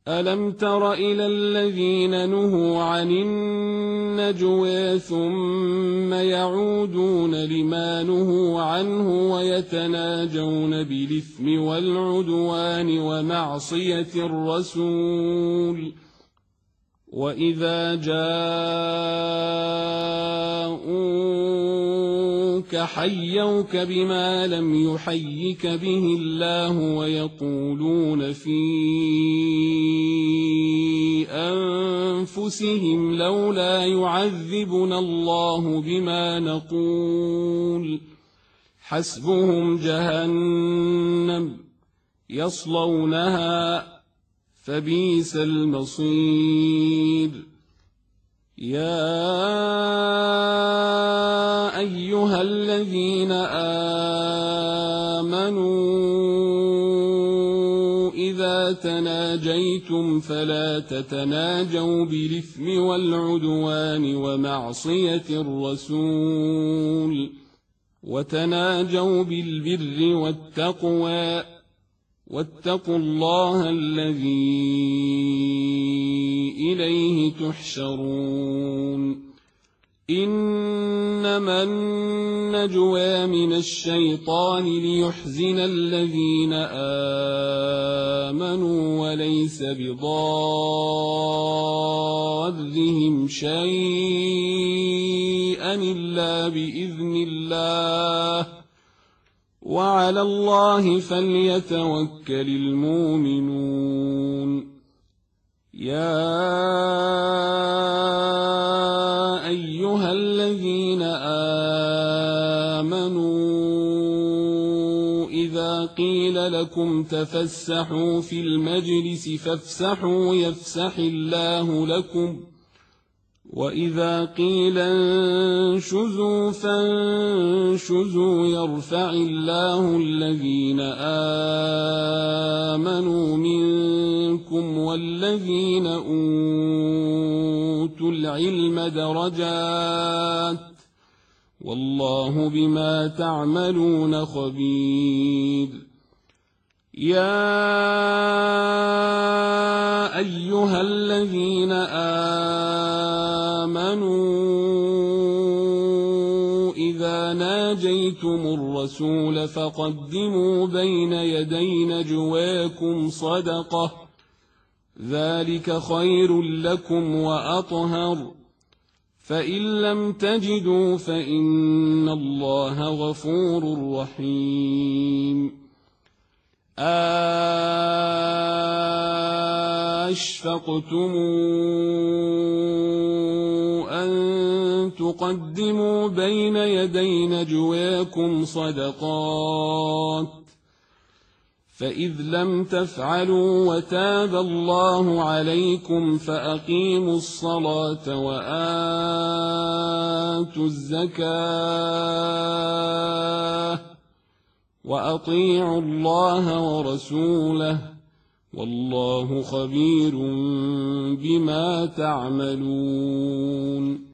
ألم تر إلى الذين نهوا عن النجوى ثم يعودون لما نهوا عنه ويتناجون بالإثم والعدوان ومعصية الرسول وإذا جاءوك حيوك بما لم يحيك به الله ويقولون في أنفسهم لولا يعذبنا الله بما نقول حسبهم جهنم يصلونها فبئس المصير يا أيها الذين آمنوا إذا تناجيتم فلا تتناجوا بالإثم والعدوان ومعصية الرسول وتناجوا بالبر والتقوى واتقوا الله الذي إليه تحشرون إنما النجوى من الشيطان ليحزن الذين آمنوا وليس بضارهم شيئا إلا بإذن الله وعلى الله فليتوكل المؤمنون يا أيها الذين آمنوا إذا قيل لكم تفسحوا في المجلس فافسحوا يفسح الله لكم وإذا قيل انشزوا فانشزوا يرفع الله الذين آمنوا منكم والذين أوتوا العلم درجات والله بما تعملون خبير يا أيها الذين آمنوا إذا ناجيتم الرسول فقدموا بين يدي نجواكم صدقة ذلك خير لكم وأطهر فإن لم تجدوا فإن الله غفور رحيم أشفقتم أن تقدموا بين يدي نجواكم صدقات فإذ لم تفعلوا وتاب الله عليكم فأقيموا الصلاة وآتوا الزكاة وأطيعوا الله ورسوله والله خبير بما تعملون